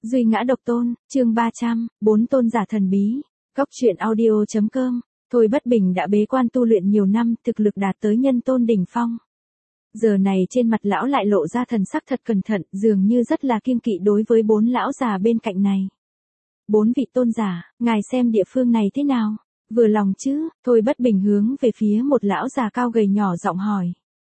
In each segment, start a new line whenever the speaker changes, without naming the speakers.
Duy ngã độc tôn, chương 300, 4 tôn giả thần bí. Góc truyện audio.com. Thôi Bất Bình đã bế quan tu luyện nhiều năm, thực lực đạt tới nhân tôn đỉnh phong. Giờ này trên mặt lão lại lộ ra thần sắc thật cẩn thận, dường như rất là kiêng kỵ đối với 4 lão già bên cạnh này. 4 vị tôn giả, ngài xem địa phương này thế nào? Vừa lòng chứ? Thôi Bất Bình hướng về phía một lão già cao gầy nhỏ giọng hỏi.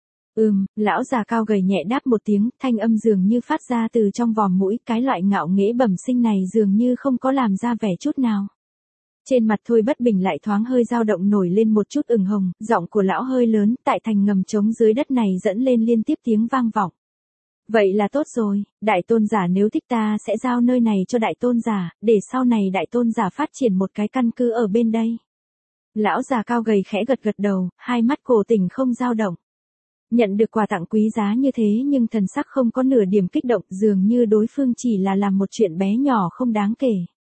Lão già cao gầy nhẹ đáp một tiếng, thanh âm dường như phát ra từ trong vòm mũi, cái loại ngạo nghễ bẩm sinh này dường như không có làm ra vẻ chút nào. Trên mặt Thôi Bất Bình lại thoáng hơi dao động nổi lên một chút ửng hồng, giọng của lão hơi lớn, tại thành ngầm trống dưới đất này dẫn lên liên tiếp tiếng vang vọng. Vậy là tốt rồi, đại tôn giả nếu thích ta sẽ giao nơi này cho đại tôn giả, để sau này đại tôn giả phát triển một cái căn cứ ở bên đây. Lão già cao gầy khẽ gật gật đầu, hai mắt cổ tình không dao động. Nhận được quà tặng quý giá như thế nhưng thần sắc không có nửa điểm kích động, dường như đối phương chỉ là làm một chuyện bé nhỏ không đáng kể.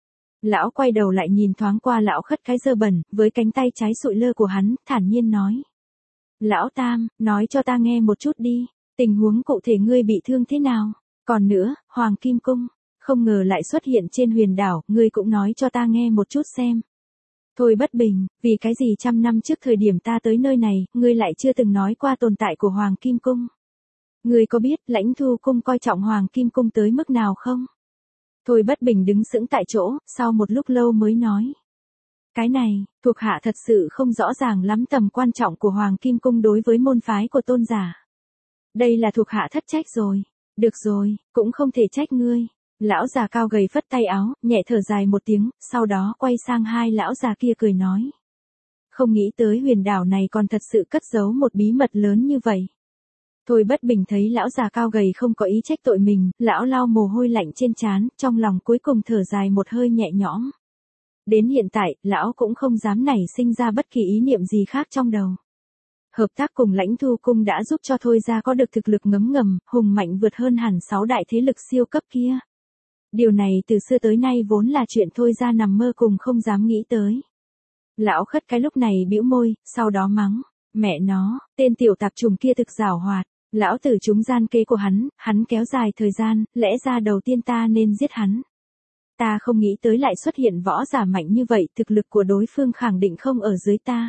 Lão quay đầu lại nhìn thoáng qua lão khất cái dơ bẩn, với cánh tay trái sụi lơ của hắn, thản nhiên nói. Lão Tam, nói cho ta nghe một chút đi, tình huống cụ thể ngươi bị thương thế nào? Còn nữa, Hoàng Kim Cung, không ngờ lại xuất hiện trên huyền đảo, ngươi cũng nói cho ta nghe một chút xem. Thôi Bất Bình, vì cái gì 100 năm trước thời điểm ta tới nơi này, ngươi lại chưa từng nói qua tồn tại của Hoàng Kim Cung? Ngươi có biết Lãnh Thu Cung coi trọng Hoàng Kim Cung tới mức nào không? Thôi Bất Bình đứng sững tại chỗ, sau một lúc lâu mới nói. Cái này, thuộc hạ thật sự không rõ ràng lắm tầm quan trọng của Hoàng Kim Cung đối với môn phái của tôn giả. Đây là thuộc hạ thất trách rồi. Được rồi, cũng không thể trách ngươi. Lão già cao gầy phất tay áo, nhẹ thở dài một tiếng, sau đó quay sang hai lão già kia cười nói. Không nghĩ tới huyền đảo này còn thật sự cất giấu một bí mật lớn như vậy. Thôi Bất Bình thấy lão già cao gầy không có ý trách tội mình, lão lau mồ hôi lạnh trên trán, trong lòng cuối cùng thở dài một hơi nhẹ nhõm. Đến hiện tại, lão cũng không dám nảy sinh ra bất kỳ ý niệm gì khác trong đầu. Hợp tác cùng Lãnh Thu Cung đã giúp cho Thôi gia có được thực lực ngấm ngầm, hùng mạnh vượt hơn hẳn 6 đại thế lực siêu cấp kia. Điều này từ xưa tới nay vốn là chuyện Thôi gia nằm mơ cùng không dám nghĩ tới. Lão khất cái lúc này bĩu môi, sau đó mắng, mẹ nó, tên tiểu tạp trùng kia thực giảo hoạt, lão tử trúng gian kế của hắn kéo dài thời gian, lẽ ra đầu tiên ta nên giết hắn. Ta không nghĩ tới lại xuất hiện võ giả mạnh như vậy, thực lực của đối phương khẳng định không ở dưới ta.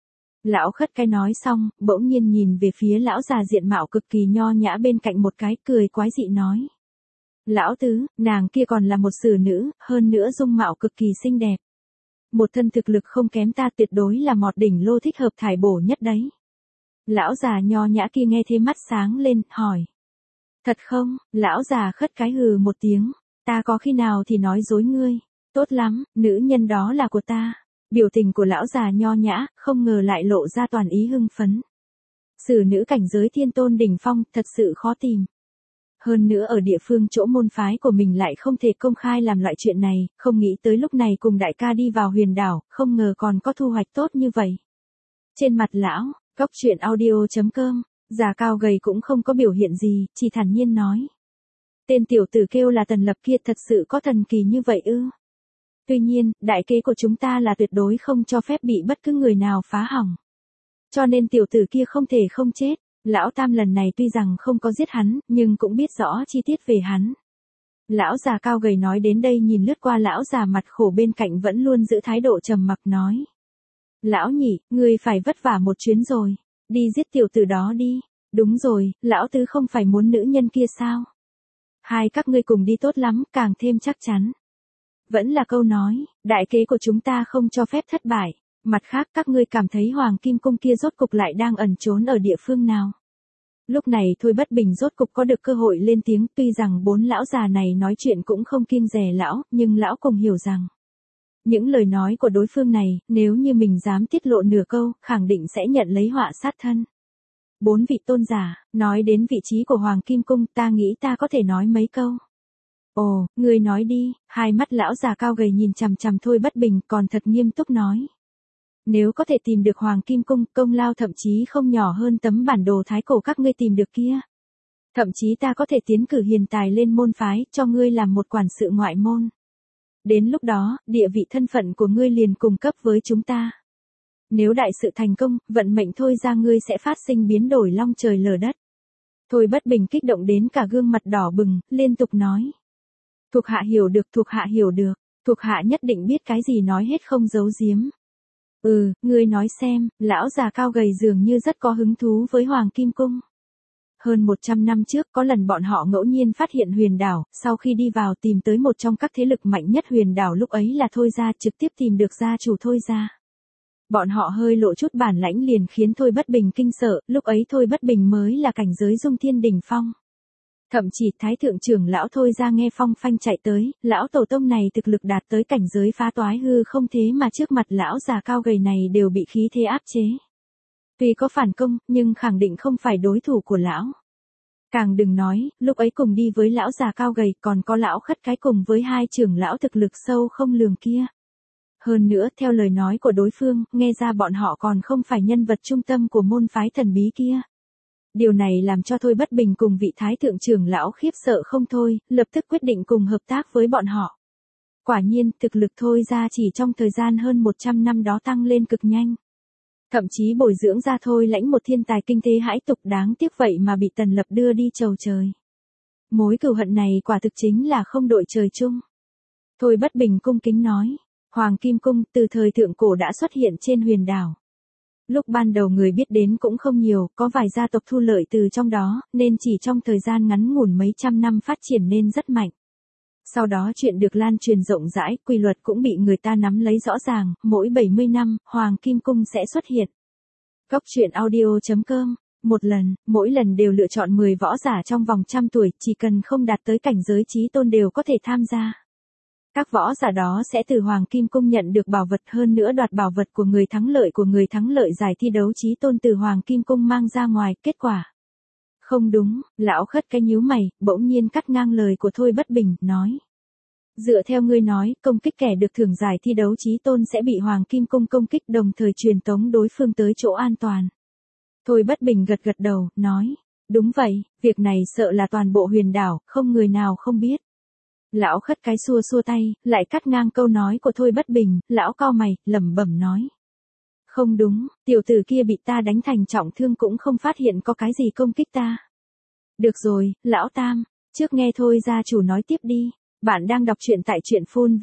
Lão khất cái nói xong, bỗng nhiên nhìn về phía lão già diện mạo cực kỳ nho nhã bên cạnh một cái, cười quái dị nói. Lão tứ, nàng kia còn là một sử nữ, hơn nữa dung mạo cực kỳ xinh đẹp. Một thân thực lực không kém ta, tuyệt đối là mọt đỉnh lô thích hợp thải bổ nhất đấy. Lão già nho nhã kia nghe thế mắt sáng lên, hỏi. Thật không? Lão già khất cái hừ một tiếng. Ta có khi nào thì nói dối ngươi. Tốt lắm, nữ nhân đó là của ta. Biểu tình của lão già nho nhã, không ngờ lại lộ ra toàn ý hưng phấn. Sử nữ cảnh giới thiên tôn đỉnh phong, thật sự khó tìm. Hơn nữa ở địa phương chỗ môn phái của mình lại không thể công khai làm loại chuyện này, không nghĩ tới lúc này cùng đại ca đi vào huyền đảo, không ngờ còn có thu hoạch tốt như vậy. Trên mặt lão, góc truyện audio.com, già cao gầy cũng không có biểu hiện gì, chỉ thản nhiên nói. Tên tiểu tử kêu là Tần Lập kia thật sự có thần kỳ như vậy ư? Tuy nhiên, đại kế của chúng ta là tuyệt đối không cho phép bị bất cứ người nào phá hỏng. Cho nên tiểu tử kia không thể không chết. Lão Tam lần này tuy rằng không có giết hắn, nhưng cũng biết rõ chi tiết về hắn. Lão già cao gầy nói đến đây nhìn lướt qua lão già mặt khổ bên cạnh vẫn luôn giữ thái độ trầm mặc nói. Lão nhị, ngươi phải vất vả một chuyến rồi. Đi giết tiểu tử đó đi. Đúng rồi, lão tứ không phải muốn nữ nhân kia sao? Hai các ngươi cùng đi tốt lắm, càng thêm chắc chắn. Vẫn là câu nói, đại kế của chúng ta không cho phép thất bại. Mặt khác các ngươi cảm thấy Hoàng Kim Cung kia rốt cục lại đang ẩn trốn ở địa phương nào? Lúc này Thôi Bất Bình rốt cục có được cơ hội lên tiếng, tuy rằng 4 lão già này nói chuyện cũng không kiêng dè lão, nhưng lão cùng hiểu rằng. Những lời nói của đối phương này, nếu như mình dám tiết lộ nửa câu, khẳng định sẽ nhận lấy họa sát thân. 4 vị tôn giả, nói đến vị trí của Hoàng Kim Cung, ta nghĩ ta có thể nói mấy câu. Ồ, ngươi nói đi, hai mắt lão già cao gầy nhìn chằm chằm Thôi Bất Bình còn thật nghiêm túc nói. Nếu có thể tìm được Hoàng Kim Cung, công lao thậm chí không nhỏ hơn tấm bản đồ thái cổ các ngươi tìm được kia. Thậm chí ta có thể tiến cử hiền tài lên môn phái, cho ngươi làm một quản sự ngoại môn. Đến lúc đó, địa vị thân phận của ngươi liền cùng cấp với chúng ta. Nếu đại sự thành công, vận mệnh Thôi ra ngươi sẽ phát sinh biến đổi long trời lở đất. Thôi Bất Bình kích động đến cả gương mặt đỏ bừng, liên tục nói. Thuộc hạ hiểu được, thuộc hạ hiểu được, thuộc hạ nhất định biết cái gì nói hết không giấu giếm. Ngươi nói xem, lão già cao gầy dường như rất có hứng thú với Hoàng Kim Cung. Hơn 100 năm trước có lần bọn họ ngẫu nhiên phát hiện huyền đảo, sau khi đi vào tìm tới một trong các thế lực mạnh nhất huyền đảo lúc ấy là Thôi Gia, trực tiếp tìm được gia chủ Thôi Gia. Bọn họ hơi lộ chút bản lãnh liền khiến Thôi Bất Bình kinh sợ, lúc ấy Thôi Bất Bình mới là cảnh giới dung thiên đỉnh phong. Thậm chí Thái thượng trưởng lão Thôi Gia nghe phong phanh chạy tới, lão tổ tông này thực lực đạt tới cảnh giới phá toái hư không thế mà trước mặt lão già cao gầy này đều bị khí thế áp chế. Tuy có phản công, nhưng khẳng định không phải đối thủ của lão. Càng đừng nói, lúc ấy cùng đi với lão già cao gầy còn có lão khất cái cùng với hai trưởng lão thực lực sâu không lường kia. Hơn nữa, theo lời nói của đối phương, nghe ra bọn họ còn không phải nhân vật trung tâm của môn phái thần bí kia. Điều này làm cho Thôi Bất Bình cùng vị thái thượng trưởng lão khiếp sợ không thôi, lập tức quyết định cùng hợp tác với bọn họ. Quả nhiên, thực lực Thôi ra chỉ trong thời gian hơn 100 năm đó tăng lên cực nhanh. Thậm chí bồi dưỡng ra Thôi Lãnh một thiên tài kinh tế hãi tục, đáng tiếc vậy mà bị Tần Lập đưa đi chầu trời. Mối cừu hận này quả thực chính là không đội trời chung. Thôi Bất Bình cung kính nói, Hoàng Kim Cung từ thời thượng cổ đã xuất hiện trên huyền đảo. Lúc ban đầu người biết đến cũng không nhiều, có vài gia tộc thu lợi từ trong đó, nên chỉ trong thời gian ngắn ngủn mấy trăm năm phát triển nên rất mạnh. Sau đó chuyện được lan truyền rộng rãi, quy luật cũng bị người ta nắm lấy rõ ràng, mỗi 70 năm, Hoàng Kim Cung sẽ xuất hiện. Góc truyện audio.com, một lần, mỗi lần đều lựa chọn 10 võ giả trong vòng 100 tuổi, chỉ cần không đạt tới cảnh giới chí tôn đều có thể tham gia. Các võ giả đó sẽ từ Hoàng Kim Cung nhận được bảo vật, hơn nữa đoạt bảo vật của người thắng lợi giải thi đấu chí tôn từ Hoàng Kim Cung mang ra ngoài, kết quả. Không đúng, lão khất cái nhíu mày, bỗng nhiên cắt ngang lời của Thôi Bất Bình, nói. Dựa theo ngươi nói, công kích kẻ được thưởng giải thi đấu chí tôn sẽ bị Hoàng Kim Cung công kích đồng thời truyền tống đối phương tới chỗ an toàn. Thôi Bất Bình gật gật đầu, nói. Đúng vậy, việc này sợ là toàn bộ huyền đảo, không người nào không biết. Lão khất cái xua xua tay, lại cắt ngang câu nói của Thôi Bất Bình, lão cau mày, lẩm bẩm nói. Không đúng, tiểu tử kia bị ta đánh thành trọng thương cũng không phát hiện có cái gì công kích ta. Được rồi, lão Tam, trước nghe thôi gia chủ nói tiếp đi. Bạn đang đọc truyện tại truyện phun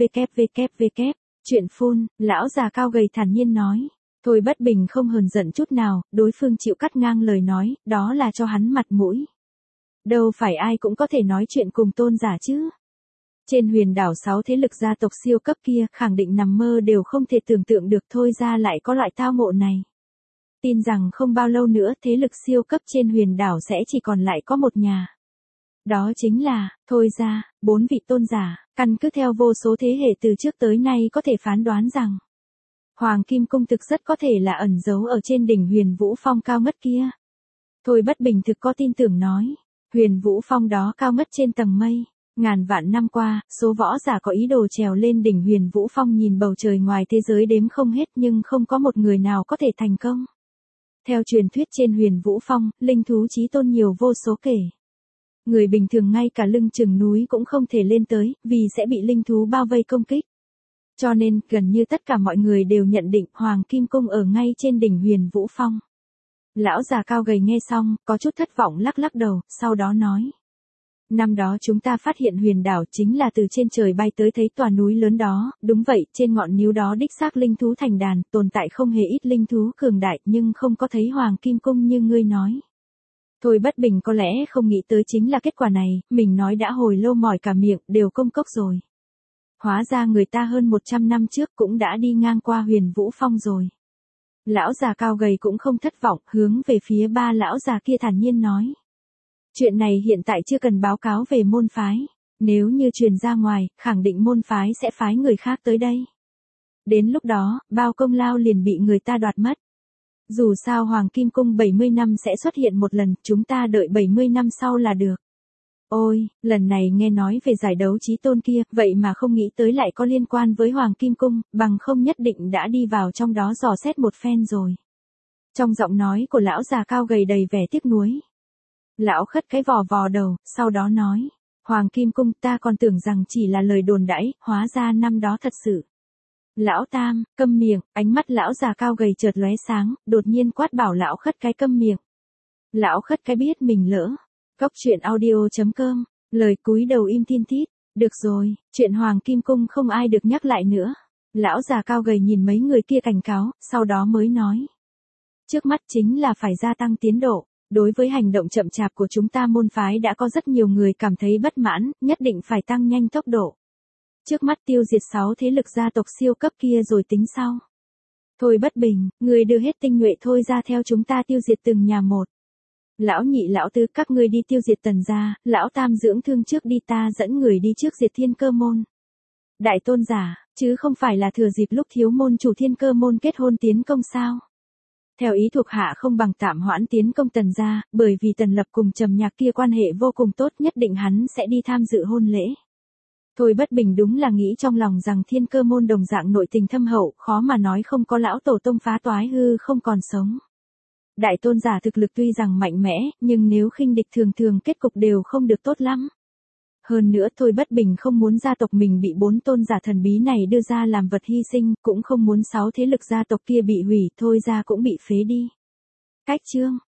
www. Truyện phun, lão già cao gầy thản nhiên nói. Thôi Bất Bình không hờn giận chút nào, đối phương chịu cắt ngang lời nói, đó là cho hắn mặt mũi. Đâu phải ai cũng có thể nói chuyện cùng tôn giả chứ. Trên huyền đảo 6 thế lực gia tộc siêu cấp kia, khẳng định nằm mơ đều không thể tưởng tượng được Thôi ra lại có loại tao ngộ này. Tin rằng không bao lâu nữa thế lực siêu cấp trên huyền đảo sẽ chỉ còn lại có một nhà. Đó chính là, Thôi ra, 4 vị tôn giả, căn cứ theo vô số thế hệ từ trước tới nay có thể phán đoán rằng Hoàng Kim Cung thực rất có thể là ẩn giấu ở trên đỉnh Huyền Vũ Phong cao ngất kia. Thôi Bất Bình thực có tin tưởng nói, Huyền Vũ Phong đó cao ngất trên tầng mây. Ngàn vạn năm qua, số võ giả có ý đồ trèo lên đỉnh Huyền Vũ Phong nhìn bầu trời ngoài thế giới đếm không hết nhưng không có một người nào có thể thành công. Theo truyền thuyết trên Huyền Vũ Phong, linh thú chí tôn nhiều vô số kể. Người bình thường ngay cả lưng chừng núi cũng không thể lên tới, vì sẽ bị linh thú bao vây công kích. Cho nên, gần như tất cả mọi người đều nhận định Hoàng Kim Cung ở ngay trên đỉnh Huyền Vũ Phong. Lão già cao gầy nghe xong, có chút thất vọng lắc lắc đầu, sau đó nói. Năm đó chúng ta phát hiện huyền đảo chính là từ trên trời bay tới thấy tòa núi lớn đó, đúng vậy, trên ngọn núi đó đích xác linh thú thành đàn, tồn tại không hề ít linh thú cường đại nhưng không có thấy Hoàng Kim Cung như ngươi nói. Thôi Bất Bình có lẽ không nghĩ tới chính là kết quả này, mình nói đã hồi lâu mỏi cả miệng, đều công cốc rồi. Hóa ra người ta hơn 100 năm trước cũng đã đi ngang qua Huyền Vũ Phong rồi. Lão già cao gầy cũng không thất vọng, hướng về phía ba lão già kia thản nhiên nói. Chuyện này hiện tại chưa cần báo cáo về môn phái. Nếu như truyền ra ngoài, khẳng định môn phái sẽ phái người khác tới đây. Đến lúc đó, bao công lao liền bị người ta đoạt mất. Dù sao Hoàng Kim Cung 70 năm sẽ xuất hiện một lần, chúng ta đợi 70 năm sau là được. Ôi, lần này nghe nói về giải đấu chí tôn kia, vậy mà không nghĩ tới lại có liên quan với Hoàng Kim Cung, bằng không nhất định đã đi vào trong đó dò xét một phen rồi. Trong giọng nói của lão già cao gầy đầy vẻ tiếc nuối. Lão khất cái vò vò đầu, sau đó nói, Hoàng Kim Cung ta còn tưởng rằng chỉ là lời đồn đãi, hóa ra năm đó thật sự. Lão Tam, câm miệng, ánh mắt lão già cao gầy chợt lóe sáng, đột nhiên quát bảo lão khất cái câm miệng. Lão khất cái biết mình lỡ. Góc truyện audio.com, lời cúi đầu im thiên thít. Được rồi, chuyện Hoàng Kim Cung không ai được nhắc lại nữa. Lão già cao gầy nhìn mấy người kia cảnh cáo, sau đó mới nói. Trước mắt chính là phải gia tăng tiến độ. Đối với hành động chậm chạp của chúng ta môn phái đã có rất nhiều người cảm thấy bất mãn, nhất định phải tăng nhanh tốc độ. Trước mắt tiêu diệt 6 thế lực gia tộc siêu cấp kia rồi tính sau. Thôi Bất Bình, người đưa hết tinh nhuệ thôi ra theo chúng ta tiêu diệt từng nhà một. Lão nhị lão tứ các ngươi đi tiêu diệt Tần gia, lão tam dưỡng thương trước đi ta dẫn người đi trước diệt Thiên Cơ môn. Đại tôn giả, chứ không phải là thừa dịp lúc thiếu môn chủ Thiên Cơ môn kết hôn tiến công sao? Theo ý thuộc hạ không bằng tạm hoãn tiến công Tần gia, bởi vì Tần Lập cùng Trầm Nhạc kia quan hệ vô cùng tốt, nhất định hắn sẽ đi tham dự hôn lễ. Thôi Bất Bình đúng là nghĩ trong lòng rằng Thiên Cơ môn đồng dạng nội tình thâm hậu, khó mà nói không có lão tổ tông phá toái hư không còn sống. Đại tôn giả thực lực tuy rằng mạnh mẽ, nhưng nếu khinh địch thường thường kết cục đều không được tốt lắm. Hơn nữa Thôi Bất Bình không muốn gia tộc mình bị 4 tôn giả thần bí này đưa ra làm vật hy sinh, cũng không muốn 6 thế lực gia tộc kia bị hủy, thôi ra cũng bị phế đi. Cách chương